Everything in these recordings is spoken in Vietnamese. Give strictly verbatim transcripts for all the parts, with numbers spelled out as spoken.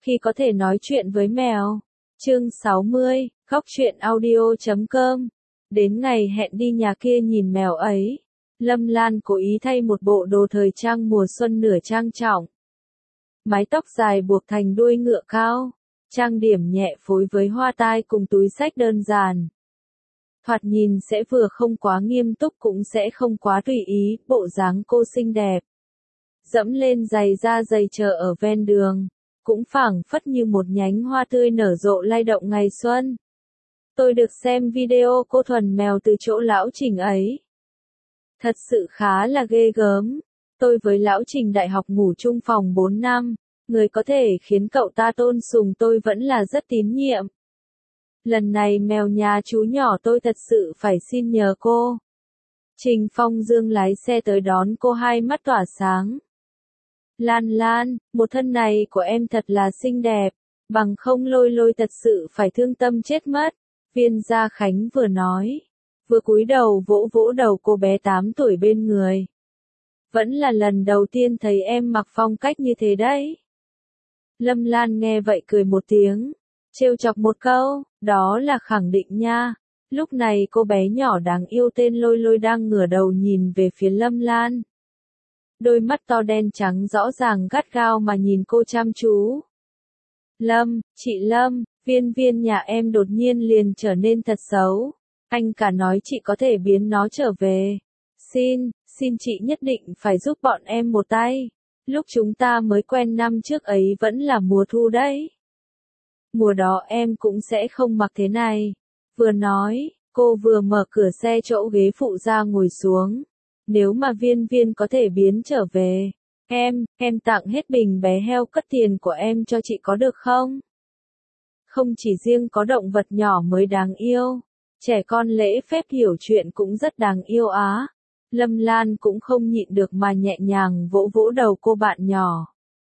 Khi có thể nói chuyện với mèo. Chương sáu mươi, khóc chuyện audio chấm com. Đến ngày hẹn đi nhà kia nhìn mèo ấy, Lâm Lan cố ý thay một bộ đồ thời trang mùa xuân nửa trang trọng. Mái tóc dài buộc thành đuôi ngựa cao, trang điểm nhẹ phối với hoa tai cùng túi xách đơn giản. Thoạt nhìn sẽ vừa không quá nghiêm túc cũng sẽ không quá tùy ý, bộ dáng cô xinh đẹp. Dẫm lên giày da giày chờ ở ven đường, cũng phảng phất như một nhánh hoa tươi nở rộ lay động ngày xuân. Tôi được xem video cô thuần mèo từ chỗ lão Trình ấy. Thật sự khá là ghê gớm. Tôi với lão Trình đại học ngủ chung phòng bốn năm, người có thể khiến cậu ta tôn sùng tôi vẫn là rất tín nhiệm. Lần này mèo nhà chú nhỏ tôi thật sự phải xin nhờ cô. Trình Phong Dương lái xe tới đón cô, hai mắt tỏa sáng. Lan Lan, một thân này của em thật là xinh đẹp, bằng không Lôi Lôi thật sự phải thương tâm chết mất. Viên Gia Khánh vừa nói, vừa cúi đầu vỗ vỗ đầu cô bé tám tuổi bên người. Vẫn là lần đầu tiên thấy em mặc phong cách như thế đấy. Lâm Lan nghe vậy cười một tiếng, trêu chọc một câu, đó là khẳng định nha. Lúc này cô bé nhỏ đáng yêu tên Lôi Lôi đang ngửa đầu nhìn về phía Lâm Lan. Đôi mắt to đen trắng rõ ràng gắt gao mà nhìn cô chăm chú. Lâm, chị Lâm, Viên Viên nhà em đột nhiên liền trở nên thật xấu. Anh cả nói chị có thể biến nó trở về. Xin, xin chị nhất định phải giúp bọn em một tay. Lúc chúng ta mới quen năm trước ấy vẫn là mùa thu đấy. Mùa đó em cũng sẽ không mặc thế này. Vừa nói, cô vừa mở cửa xe chỗ ghế phụ ra ngồi xuống. Nếu mà Viên Viên có thể biến trở về, em, em tặng hết bình bé heo cất tiền của em cho chị có được không? Không chỉ riêng có động vật nhỏ mới đáng yêu, trẻ con lễ phép hiểu chuyện cũng rất đáng yêu á. Lâm Lan cũng không nhịn được mà nhẹ nhàng vỗ vỗ đầu cô bạn nhỏ.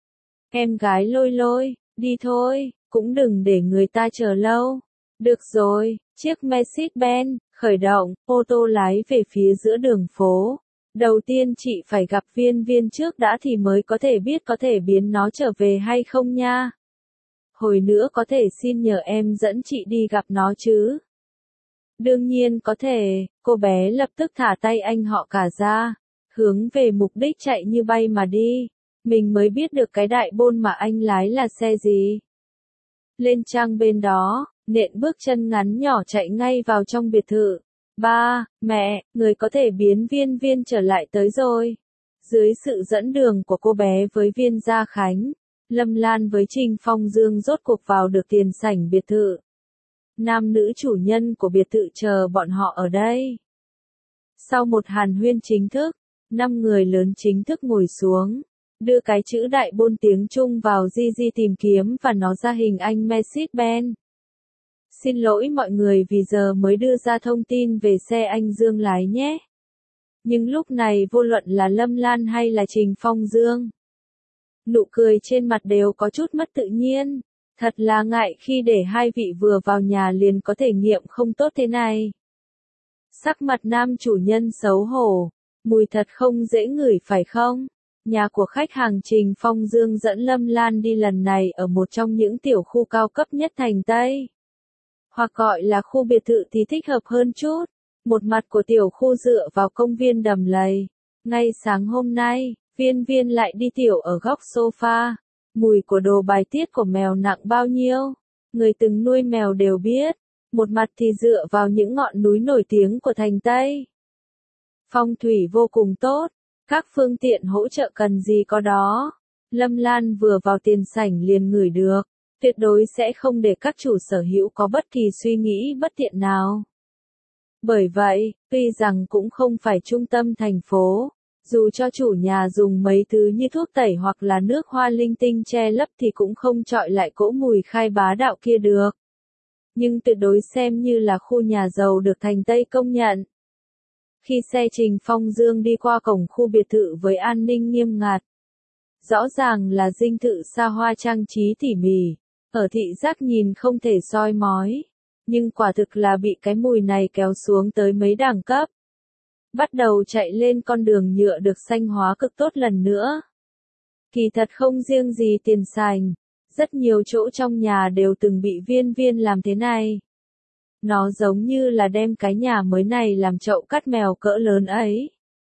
Em gái Lôi Lôi, đi thôi, cũng đừng để người ta chờ lâu. Được rồi, chiếc Mercedes-Benz khởi động, ô tô lái về phía giữa đường phố. Đầu tiên chị phải gặp Viên Viên trước đã thì mới có thể biết có thể biến nó trở về hay không nha. Hồi nữa có thể xin nhờ em dẫn chị đi gặp nó chứ? Đương nhiên có thể, cô bé lập tức thả tay anh họ cả ra, hướng về mục đích chạy như bay mà đi. Mình mới biết được cái đại bôn mà anh lái là xe gì. Lên trang bên đó, nện bước chân ngắn nhỏ chạy ngay vào trong biệt thự. Ba, mẹ, người có thể biến Viên Viên trở lại tới rồi. Dưới sự dẫn đường của cô bé với Viên Gia Khánh, Lâm Lan với Trình Phong Dương rốt cuộc vào được tiền sảnh biệt thự. Nam nữ chủ nhân của biệt thự chờ bọn họ ở đây. Sau một hàn huyên chính thức, năm người lớn chính thức ngồi xuống, đưa cái chữ đại bôn tiếng Trung vào Di Di tìm kiếm và nó ra hình anh Mercedes-Benz. Xin lỗi mọi người vì giờ mới đưa ra thông tin về xe anh Dương lái nhé. Nhưng lúc này vô luận là Lâm Lan hay là Trình Phong Dương, nụ cười trên mặt đều có chút mất tự nhiên. Thật là ngại khi để hai vị vừa vào nhà liền có thể nghiệm không tốt thế này. Sắc mặt nam chủ nhân xấu hổ, mùi thật không dễ ngửi phải không? Nhà của khách hàng Trình Phong Dương dẫn Lâm Lan đi lần này ở một trong những tiểu khu cao cấp nhất thành Tây. Hoặc gọi là khu biệt thự thì thích hợp hơn chút. Một mặt của tiểu khu dựa vào công viên đầm lầy. Ngay sáng hôm nay, Viên Viên lại đi tiểu ở góc sofa. Mùi của đồ bài tiết của mèo nặng bao nhiêu? Người từng nuôi mèo đều biết. Một mặt thì dựa vào những ngọn núi nổi tiếng của thành Tây. Phong thủy vô cùng tốt. Các phương tiện hỗ trợ cần gì có đó. Lâm Lan vừa vào tiền sảnh liền ngửi được. Tuyệt đối sẽ không để các chủ sở hữu có bất kỳ suy nghĩ bất tiện nào. Bởi vậy, tuy rằng cũng không phải trung tâm thành phố, dù cho chủ nhà dùng mấy thứ như thuốc tẩy hoặc là nước hoa linh tinh che lấp thì cũng không chọi lại cỗ mùi khai bá đạo kia được. Nhưng tuyệt đối xem như là khu nhà giàu được thành Tây công nhận. Khi xe Trình Phong Dương đi qua cổng khu biệt thự với an ninh nghiêm ngặt, rõ ràng là dinh thự xa hoa trang trí tỉ mỉ, ở thị giác nhìn không thể soi mói, nhưng quả thực là bị cái mùi này kéo xuống tới mấy đẳng cấp. Bắt đầu chạy lên con đường nhựa được xanh hóa cực tốt lần nữa. Kỳ thật không riêng gì tiền sành, Rất nhiều chỗ trong nhà đều từng bị Viên Viên làm thế này. Nó giống như là đem cái nhà mới này làm chậu cắt mèo cỡ lớn ấy.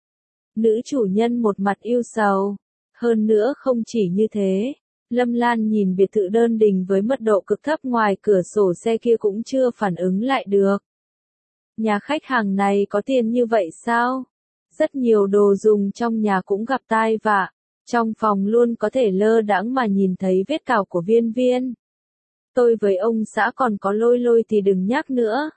Nữ chủ nhân một mặt yêu sầu. Hơn nữa không chỉ như thế, Lâm Lan nhìn biệt thự đơn đình với mật độ cực thấp ngoài cửa sổ xe kia cũng chưa phản ứng lại được. Nhà khách hàng này có tiền như vậy sao? Rất nhiều đồ dùng trong nhà cũng gặp tai vạ. Trong phòng luôn có thể lơ đãng mà nhìn thấy vết cào của Viên Viên. Tôi với ông xã còn có Lôi Lôi thì đừng nhắc nữa.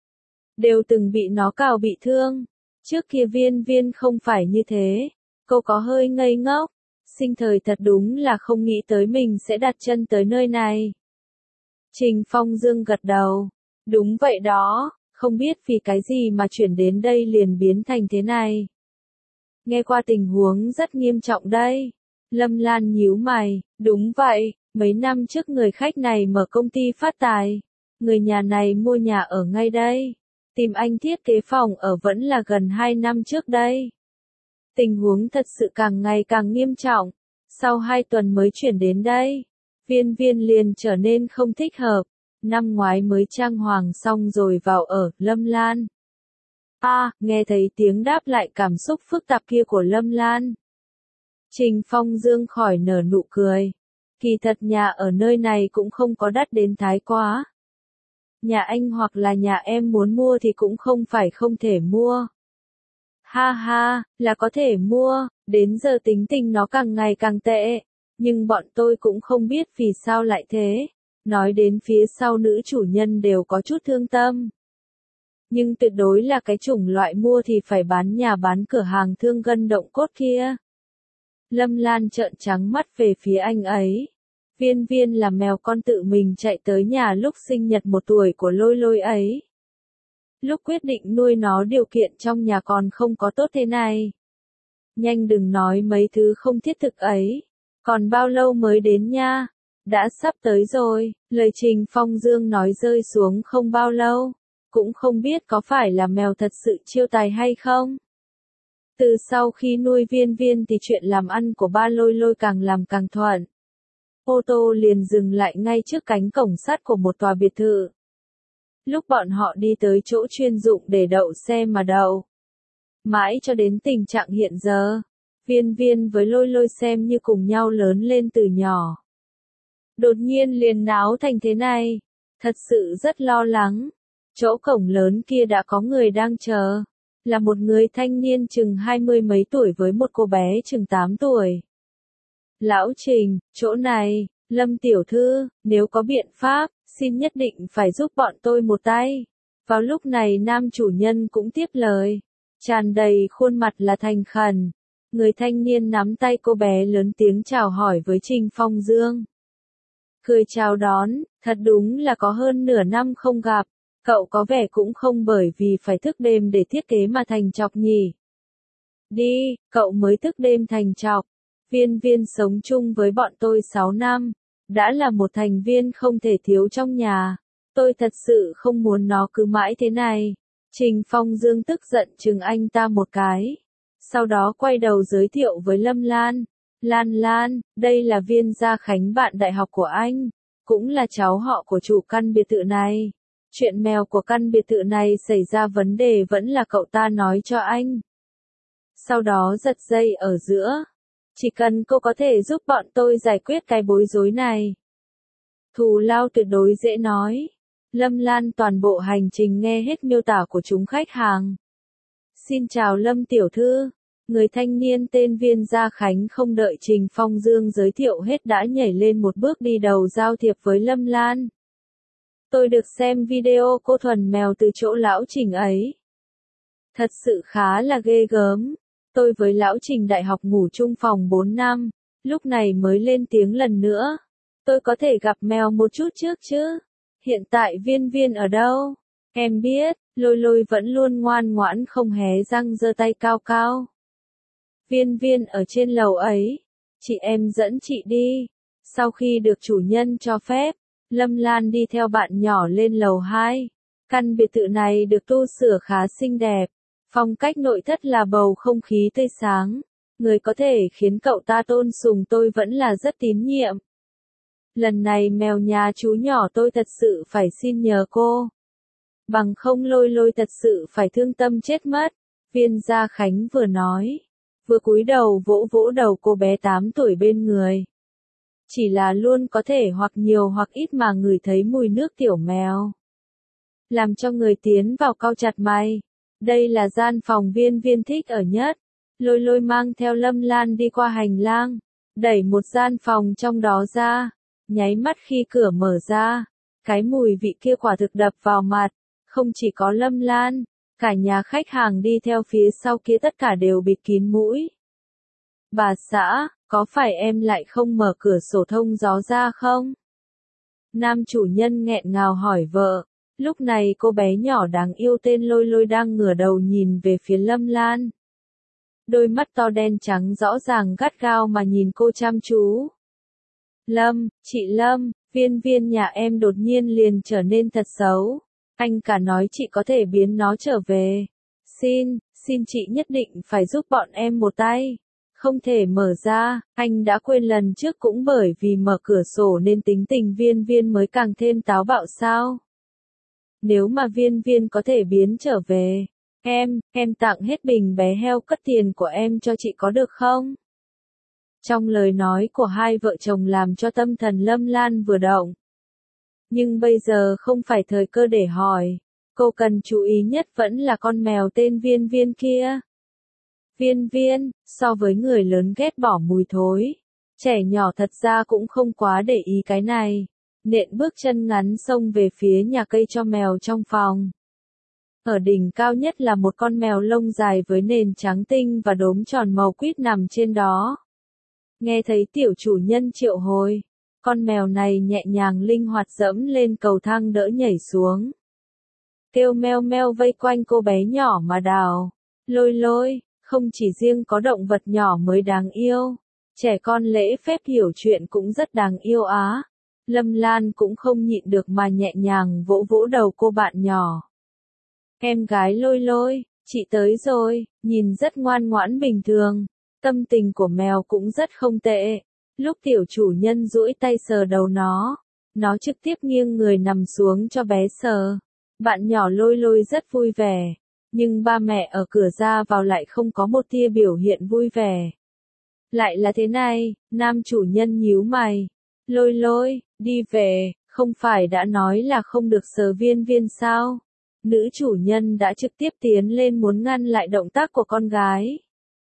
Đều từng bị nó cào bị thương. Trước kia Viên Viên không phải như thế. Cô có hơi ngây ngốc. Sinh thời thật đúng là không nghĩ tới mình sẽ đặt chân tới nơi này. Trình Phong Dương gật đầu. Đúng vậy đó, không biết vì cái gì mà chuyển đến đây liền biến thành thế này. Nghe qua tình huống rất nghiêm trọng đây. Lâm Lan nhíu mày, đúng vậy, mấy năm trước người khách này mở công ty phát tài. Người nhà này mua nhà ở ngay đây. Tìm anh thiết kế phòng ở vẫn là gần hai năm trước đây. Tình huống thật sự càng ngày càng nghiêm trọng. Sau hai tuần mới chuyển đến đây. Viên Viên liền trở nên không thích hợp. Năm ngoái mới trang hoàng xong rồi vào ở, Lâm Lan. À, nghe thấy tiếng đáp lại cảm xúc phức tạp kia của Lâm Lan. Trình Phong Dương khỏi nở nụ cười. Kỳ thật nhà ở nơi này cũng không có đắt đến thái quá. Nhà anh hoặc là nhà em muốn mua thì cũng không phải không thể mua. Ha ha, là có thể mua, đến giờ tính tình nó càng ngày càng tệ. Nhưng bọn tôi cũng không biết vì sao lại thế. Nói đến phía sau nữ chủ nhân đều có chút thương tâm. Nhưng tuyệt đối là cái chủng loại mua thì phải bán nhà bán cửa hàng thương gân động cốt kia. Lâm Lan trợn trắng mắt về phía anh ấy. Viên Viên là mèo con tự mình chạy tới nhà lúc sinh nhật một tuổi của Lôi Lôi ấy. Lúc quyết định nuôi nó điều kiện trong nhà còn không có tốt thế này. Nhanh đừng nói mấy thứ không thiết thực ấy. Còn bao lâu mới đến nha? Đã sắp tới rồi, lời Trình Phong Dương nói rơi xuống không bao lâu. Cũng không biết có phải là mèo thật sự chiêu tài hay không. Từ sau khi nuôi Viên Viên thì chuyện làm ăn của ba Lôi Lôi càng làm càng thuận. Ô tô liền dừng lại ngay trước cánh cổng sắt của một tòa biệt thự. Lúc bọn họ đi tới chỗ chuyên dụng để đậu xe mà đậu. Mãi cho đến tình trạng hiện giờ, Viên Viên với Lôi Lôi xem như cùng nhau lớn lên từ nhỏ. Đột nhiên liền náo thành thế này, thật sự rất lo lắng. Chỗ cổng lớn kia đã có người đang chờ, là một người thanh niên chừng hai mươi mấy tuổi với một cô bé chừng tám tuổi. Lão Trình, chỗ này, Lâm tiểu thư, nếu có biện pháp, xin nhất định phải giúp bọn tôi một tay. Vào lúc này nam chủ nhân cũng tiếp lời, tràn đầy khuôn mặt là thành khẩn. Người thanh niên nắm tay cô bé lớn tiếng chào hỏi với Trình Phong Dương. Cười chào đón, thật đúng là có hơn nửa năm không gặp. Cậu có vẻ cũng không bởi vì phải thức đêm để thiết kế mà thành chọc nhỉ. Đi, cậu mới thức đêm thành chọc. Viên Viên sống chung với bọn tôi sáu năm. Đã là một thành viên không thể thiếu trong nhà. Tôi thật sự không muốn nó cứ mãi thế này. Trình Phong Dương tức giận chừng anh ta một cái. Sau đó quay đầu giới thiệu với Lâm Lan. Lan Lan, đây là Viên Gia Khánh bạn đại học của anh. Cũng là cháu họ của chủ căn biệt thự này. Chuyện mèo của căn biệt thự này xảy ra vấn đề vẫn là cậu ta nói cho anh. Sau đó giật dây ở giữa. Chỉ cần cô có thể giúp bọn tôi giải quyết cái bối rối này. Thù lao tuyệt đối dễ nói. Lâm Lan toàn bộ hành trình nghe hết miêu tả của chúng khách hàng. Xin chào Lâm tiểu thư. Người thanh niên tên Viên Gia Khánh không đợi Trình Phong Dương giới thiệu hết đã nhảy lên một bước đi đầu giao thiệp với Lâm Lan. Tôi được xem video cô thuần mèo từ chỗ lão Trình ấy. Thật sự khá là ghê gớm. Tôi với lão Trình đại học ngủ chung phòng bốn năm, lúc này mới lên tiếng lần nữa. Tôi có thể gặp mèo một chút trước chứ? Hiện tại Viên Viên ở đâu? Em biết, Lôi Lôi vẫn luôn ngoan ngoãn không hé răng giơ tay cao cao. Viên Viên ở trên lầu ấy. Chị em dẫn chị đi. Sau khi được chủ nhân cho phép, Lâm Lan đi theo bạn nhỏ lên lầu hai. Căn biệt thự này được tu sửa khá xinh đẹp. Phong cách nội thất là bầu không khí tươi sáng. Người có thể khiến cậu ta tôn sùng tôi vẫn là rất tín nhiệm. Lần này mèo nhà chú nhỏ tôi thật sự phải xin nhờ cô. Bằng không Lôi Lôi thật sự phải thương tâm chết mất. Viên Gia Khánh vừa nói, vừa cúi đầu vỗ vỗ đầu cô bé tám tuổi bên người. Chỉ là luôn có thể hoặc nhiều hoặc ít mà ngửi thấy mùi nước tiểu mèo. Làm cho người tiến vào cau chặt mày. Đây là gian phòng Viên Viên thích ở nhất. Lôi Lôi mang theo Lâm Lan đi qua hành lang, đẩy một gian phòng trong đó ra. Nháy mắt khi cửa mở ra, cái mùi vị kia quả thực đập vào mặt. Không chỉ có Lâm Lan, cả nhà khách hàng đi theo phía sau kia tất cả đều bịt kín mũi. Bà xã, có phải em lại không mở cửa sổ thông gió ra không? Nam chủ nhân nghẹn ngào hỏi vợ. Lúc này cô bé nhỏ đáng yêu tên Lôi Lôi đang ngửa đầu nhìn về phía Lâm Lan. Đôi mắt to đen trắng rõ ràng gắt gao mà nhìn cô chăm chú. Lâm, chị Lâm, Viên Viên nhà em đột nhiên liền trở nên thật xấu. Anh cả nói chị có thể biến nó trở về. Xin, xin chị nhất định phải giúp bọn em một tay. Không thể mở ra, anh đã quên lần trước cũng bởi vì mở cửa sổ nên tính tình Viên Viên mới càng thêm táo bạo sao. Nếu mà Viên Viên có thể biến trở về, em, em tặng hết bình bé heo cất tiền của em cho chị có được không? Trong lời nói của hai vợ chồng làm cho tâm thần Lâm Lan vừa động. Nhưng bây giờ không phải thời cơ để hỏi, cô cần chú ý nhất vẫn là con mèo tên Viên Viên kia. Viên Viên, so với người lớn ghét bỏ mùi thối, trẻ nhỏ thật ra cũng không quá để ý cái này. Nện bước chân ngắn xông về phía nhà cây cho mèo trong phòng. Ở đỉnh cao nhất là một con mèo lông dài với nền trắng tinh và đốm tròn màu quýt nằm trên đó. Nghe thấy tiểu chủ nhân triệu hồi, con mèo này nhẹ nhàng linh hoạt dẫm lên cầu thang đỡ nhảy xuống. Kêu meo meo vây quanh cô bé nhỏ mà đào. Lôi Lôi, không chỉ riêng có động vật nhỏ mới đáng yêu, trẻ con lễ phép hiểu chuyện cũng rất đáng yêu á. Lâm Lan cũng không nhịn được mà nhẹ nhàng vỗ vỗ đầu cô bạn nhỏ. Em gái Lôi Lôi, chị tới rồi, nhìn rất ngoan ngoãn bình thường. Tâm tình của mèo cũng rất không tệ. Lúc tiểu chủ nhân duỗi tay sờ đầu nó, nó trực tiếp nghiêng người nằm xuống cho bé sờ. Bạn nhỏ Lôi Lôi rất vui vẻ, nhưng ba mẹ ở cửa ra vào lại không có một tia biểu hiện vui vẻ. Lại là thế này, nam chủ nhân nhíu mày. Lôi Lôi, đi về, không phải đã nói là không được sờ Viên Viên sao? Nữ chủ nhân đã trực tiếp tiến lên muốn ngăn lại động tác của con gái.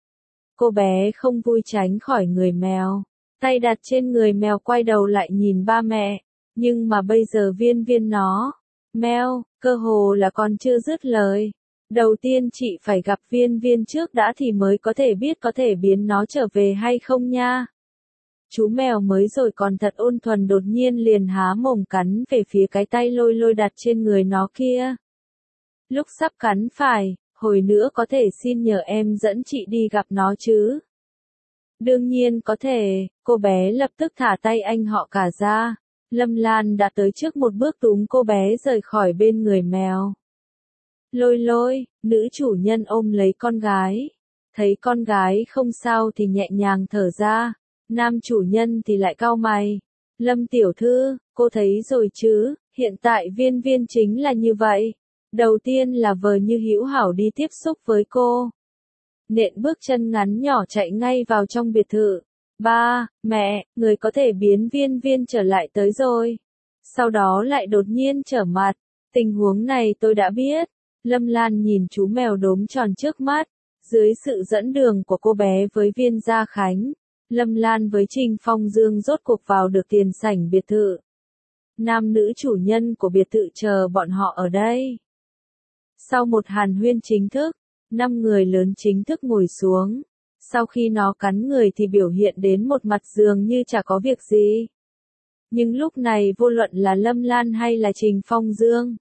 Cô bé không vui tránh khỏi người mèo, tay đặt trên người mèo quay đầu lại nhìn ba mẹ, nhưng mà bây giờ Viên Viên nó, mèo, cơ hồ là còn chưa dứt lời. Đầu tiên chị phải gặp Viên Viên trước đã thì mới có thể biết có thể biến nó trở về hay không nha. Chú mèo mới rồi còn thật ôn thuần đột nhiên liền há mồm cắn về phía cái tay Lôi Lôi đặt trên người nó kia. Lúc sắp cắn phải, hồi nữa có thể xin nhờ em dẫn chị đi gặp nó chứ? Đương nhiên có thể, cô bé lập tức thả tay anh họ cả ra. Lâm Lan đã tới trước một bước túm cô bé rời khỏi bên người mèo. Lôi Lôi, nữ chủ nhân ôm lấy con gái. Thấy con gái không sao thì nhẹ nhàng thở ra. Nam chủ nhân thì lại cau mày. Lâm tiểu thư, cô thấy rồi chứ, hiện tại Viên Viên chính là như vậy. Đầu tiên là vờ như hữu hảo đi tiếp xúc với cô. Nện bước chân ngắn nhỏ chạy ngay vào trong biệt thự. Ba, mẹ, người có thể biến Viên Viên trở lại tới rồi. Sau đó lại đột nhiên trở mặt. Tình huống này tôi đã biết. Lâm Lan nhìn chú mèo đốm tròn trước mắt. Dưới sự dẫn đường của cô bé với Viên Gia Khánh, Lâm Lan với Trình Phong Dương rốt cuộc vào được tiền sảnh biệt thự. Nam nữ chủ nhân của biệt thự chờ bọn họ ở đây. Sau một hàn huyên chính thức, năm người lớn chính thức ngồi xuống. Sau khi nó cắn người thì biểu hiện đến một mặt dường như chả có việc gì. Nhưng lúc này vô luận là Lâm Lan hay là Trình Phong Dương,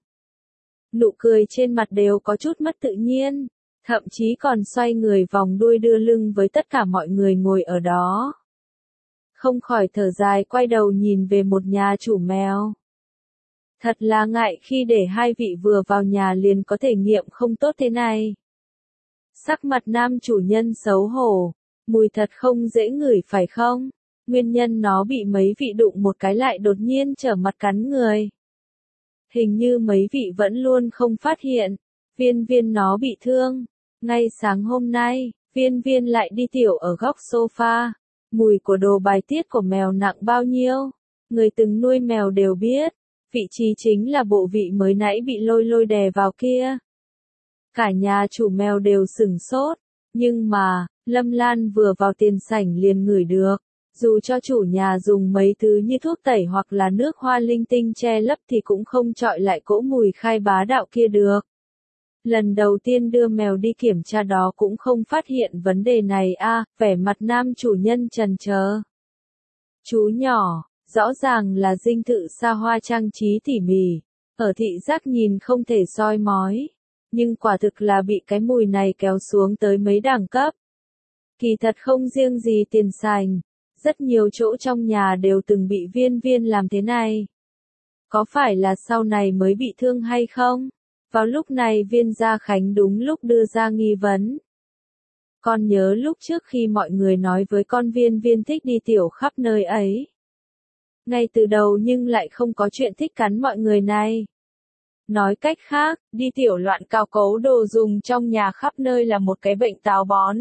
nụ cười trên mặt đều có chút mất tự nhiên, thậm chí còn xoay người vòng đuôi đưa lưng với tất cả mọi người ngồi ở đó. Không khỏi thở dài quay đầu nhìn về một nhà chủ mèo. Thật là ngại khi để hai vị vừa vào nhà liền có thể nghiệm không tốt thế này. Sắc mặt nam chủ nhân xấu hổ, mùi thật không dễ ngửi phải không? Nguyên nhân nó bị mấy vị đụng một cái lại đột nhiên trở mặt cắn người. Hình như mấy vị vẫn luôn không phát hiện, Viên Viên nó bị thương. Ngay sáng hôm nay, Viên Viên lại đi tiểu ở góc sofa. Mùi của đồ bài tiết của mèo nặng bao nhiêu? Người từng nuôi mèo đều biết, vị trí chính là bộ vị mới nãy bị lôi lôi đè vào kia. Cả nhà chủ mèo đều sửng sốt, nhưng mà, Lâm Lan vừa vào tiền sảnh liền ngửi được. Dù cho chủ nhà dùng mấy thứ như thuốc tẩy hoặc là nước hoa linh tinh che lấp thì cũng không chọi lại cỗ mùi khai bá đạo kia được. Lần đầu tiên đưa mèo đi kiểm tra đó cũng không phát hiện vấn đề này a, à, vẻ mặt nam chủ nhân trần chờ. Chú nhỏ, rõ ràng là dinh thự xa hoa trang trí tỉ mỉ, ở thị giác nhìn không thể soi mói, nhưng quả thực là bị cái mùi này kéo xuống tới mấy đẳng cấp. Kỳ thật không riêng gì tiền sành, rất nhiều chỗ trong nhà đều từng bị Viên Viên làm thế này. Có phải là sau này mới bị thương hay không? Vào lúc này Viên Gia Khánh đúng lúc đưa ra nghi vấn. Con nhớ lúc trước khi mọi người nói với con Viên Viên thích đi tiểu khắp nơi ấy. Ngay từ đầu nhưng lại không có chuyện thích cắn mọi người này. Nói cách khác, đi tiểu loạn cào cấu đồ dùng trong nhà khắp nơi là một cái bệnh táo bón.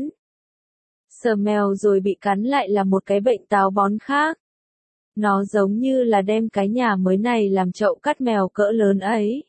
Sờ mèo rồi bị cắn lại là một cái bệnh táo bón khác. Nó giống như là đem cái nhà mới này làm chậu cắt mèo cỡ lớn ấy.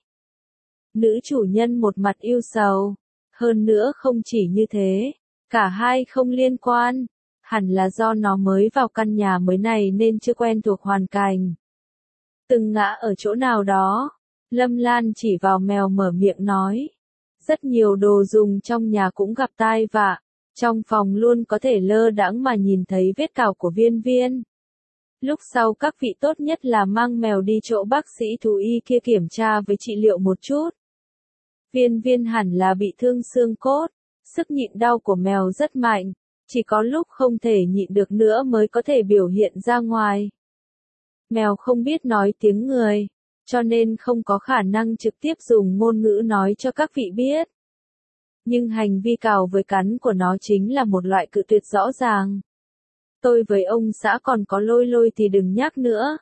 Nữ chủ nhân một mặt yêu sầu. Hơn nữa không chỉ như thế, cả hai không liên quan. Hẳn là do nó mới vào căn nhà mới này nên chưa quen thuộc hoàn cảnh. Từng ngã ở chỗ nào đó, Lâm Lan chỉ vào mèo mở miệng nói. Rất nhiều đồ dùng trong nhà cũng gặp tai vạ. Trong phòng luôn có thể lơ đãng mà nhìn thấy vết cào của Viên Viên. Lúc sau các vị tốt nhất là mang mèo đi chỗ bác sĩ thú y kia kiểm tra với trị liệu một chút. Viên Viên hẳn là bị thương xương cốt, sức nhịn đau của mèo rất mạnh, chỉ có lúc không thể nhịn được nữa mới có thể biểu hiện ra ngoài. Mèo không biết nói tiếng người, cho nên không có khả năng trực tiếp dùng ngôn ngữ nói cho các vị biết. Nhưng hành vi cào với cắn của nó chính là một loại cự tuyệt rõ ràng. Tôi với ông xã còn có lôi lôi thì đừng nhắc nữa.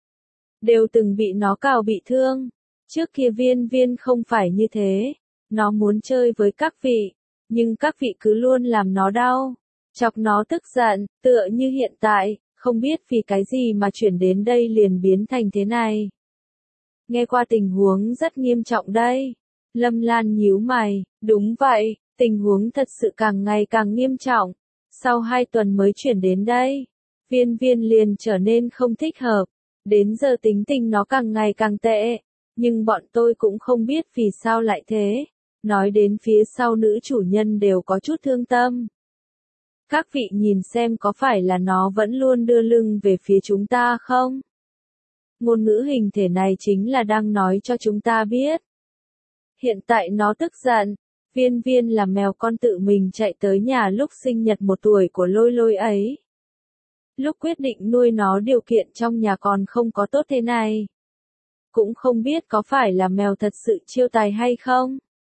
Đều từng bị nó cào bị thương. Trước kia Viên Viên không phải như thế. Nó muốn chơi với các vị, nhưng các vị cứ luôn làm nó đau, chọc nó tức giận, tựa như hiện tại, không biết vì cái gì mà chuyển đến đây liền biến thành thế này. Nghe qua tình huống rất nghiêm trọng đây. Lâm Lan nhíu mày, đúng vậy, tình huống thật sự càng ngày càng nghiêm trọng. Sau hai tuần mới chuyển đến đây, Viên Viên liền trở nên không thích hợp. Đến giờ tính tình nó càng ngày càng tệ, nhưng bọn tôi cũng không biết vì sao lại thế. Nói đến phía sau nữ chủ nhân đều có chút thương tâm. Các vị nhìn xem có phải là nó vẫn luôn đưa lưng về phía chúng ta không? Ngôn ngữ hình thể này chính là đang nói cho chúng ta biết. Hiện tại nó tức giận. Viên Viên là mèo con tự mình chạy tới nhà lúc sinh nhật một tuổi của lôi lôi ấy. Lúc quyết định nuôi nó điều kiện trong nhà còn không có tốt thế này. Cũng không biết có phải là mèo thật sự chiêu tài hay không.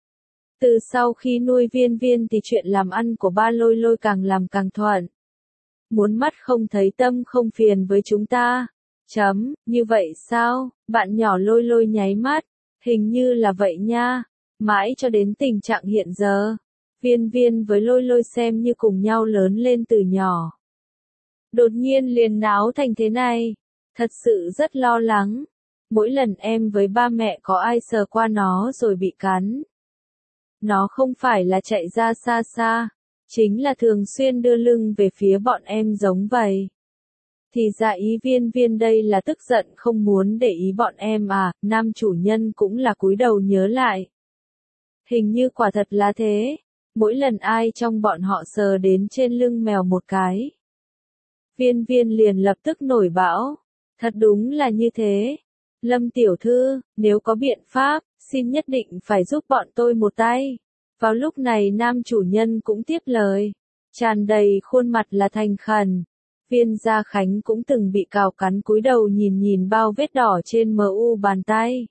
Từ sau khi nuôi Viên Viên thì chuyện làm ăn của ba lôi lôi càng làm càng thuận. Muốn mắt không thấy tâm không phiền với chúng ta. Chấm, như vậy sao? Bạn nhỏ lôi lôi nháy mắt. Hình như là vậy nha. Mãi cho đến tình trạng hiện giờ, Viên Viên với lôi lôi xem như cùng nhau lớn lên từ nhỏ. Đột nhiên liền náo thành thế này. Thật sự rất lo lắng. Mỗi lần em với ba mẹ có ai sờ qua nó rồi bị cắn. Nó không phải là chạy ra xa xa, chính là thường xuyên đưa lưng về phía bọn em giống vậy. Thì ra ý Viên Viên đây là tức giận không muốn để ý bọn em à, nam chủ nhân cũng là cúi đầu nhớ lại. Hình như quả thật là thế, mỗi lần ai trong bọn họ sờ đến trên lưng mèo một cái. Viên Viên liền lập tức nổi bão, thật đúng là như thế. Lâm tiểu thư, nếu có biện pháp, xin nhất định phải giúp bọn tôi một tay. Vào lúc này nam chủ nhân cũng tiếp lời, tràn đầy khuôn mặt là thành khẩn. Viên Gia Khánh cũng từng bị cào cắn cúi đầu nhìn nhìn bao vết đỏ trên mờ u bàn tay.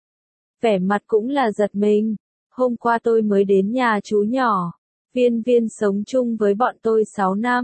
Vẻ mặt cũng là giật mình, hôm qua tôi mới đến nhà chú nhỏ. Viên Viên sống chung với bọn tôi sáu năm,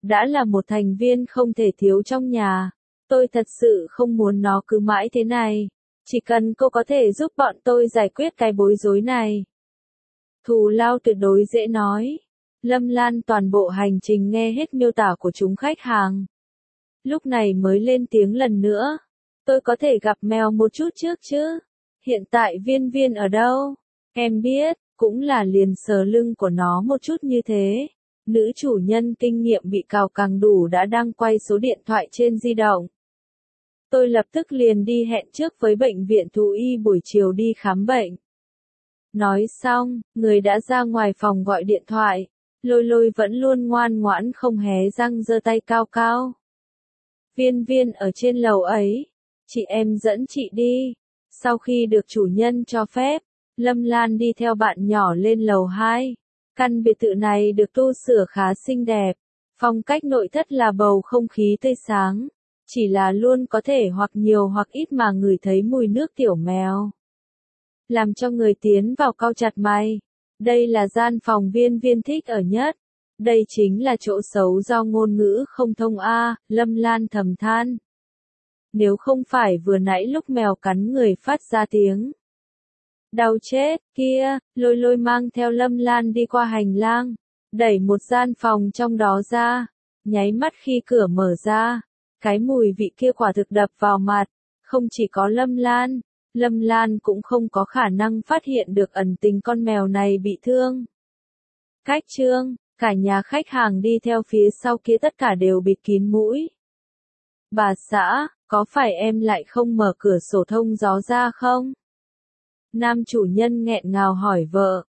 đã là một thành viên không thể thiếu trong nhà. Tôi thật sự không muốn nó cứ mãi thế này. Chỉ cần cô có thể giúp bọn tôi giải quyết cái bối rối này. Thù lao tuyệt đối dễ nói. Lâm Lan toàn bộ hành trình nghe hết miêu tả của chúng khách hàng. Lúc này mới lên tiếng lần nữa. Tôi có thể gặp mèo một chút trước chứ? Hiện tại Viên Viên ở đâu? Em biết, cũng là liền sờ lưng của nó một chút như thế. Nữ chủ nhân kinh nghiệm bị cào càng đủ đã đăng quay số điện thoại trên di động. Tôi lập tức liền đi hẹn trước với bệnh viện thú y buổi chiều đi khám bệnh. Nói xong, người đã ra ngoài phòng gọi điện thoại. Lôi Lôi vẫn luôn ngoan ngoãn không hé răng giơ tay cao cao. Viên Viên ở trên lầu ấy. Chị em dẫn chị đi. Sau khi được chủ nhân cho phép, Lâm Lan đi theo bạn nhỏ lên lầu hai. Căn biệt thự này được tu sửa khá xinh đẹp. Phong cách nội thất là bầu không khí tươi sáng. Chỉ là luôn có thể hoặc nhiều hoặc ít mà ngửi thấy mùi nước tiểu mèo. Làm cho người tiến vào cau chặt mày. Đây là gian phòng Viên Viên thích ở nhất. Đây chính là chỗ xấu do ngôn ngữ không thông a, Lâm Lan thầm than. Nếu không phải vừa nãy lúc mèo cắn người phát ra tiếng đau chết, kia, Lôi Lôi mang theo Lâm Lan đi qua hành lang, đẩy một gian phòng trong đó ra, nháy mắt khi cửa mở ra, cái mùi vị kia quả thực đập vào mặt, không chỉ có Lâm Lan, Lâm Lan cũng không có khả năng phát hiện được ẩn tình con mèo này bị thương. Cách Trương, cả nhà khách hàng đi theo phía sau kia tất cả đều bịt kín mũi. Bà xã, có phải em lại không mở cửa sổ thông gió ra không? Nam chủ nhân nghẹn ngào hỏi vợ.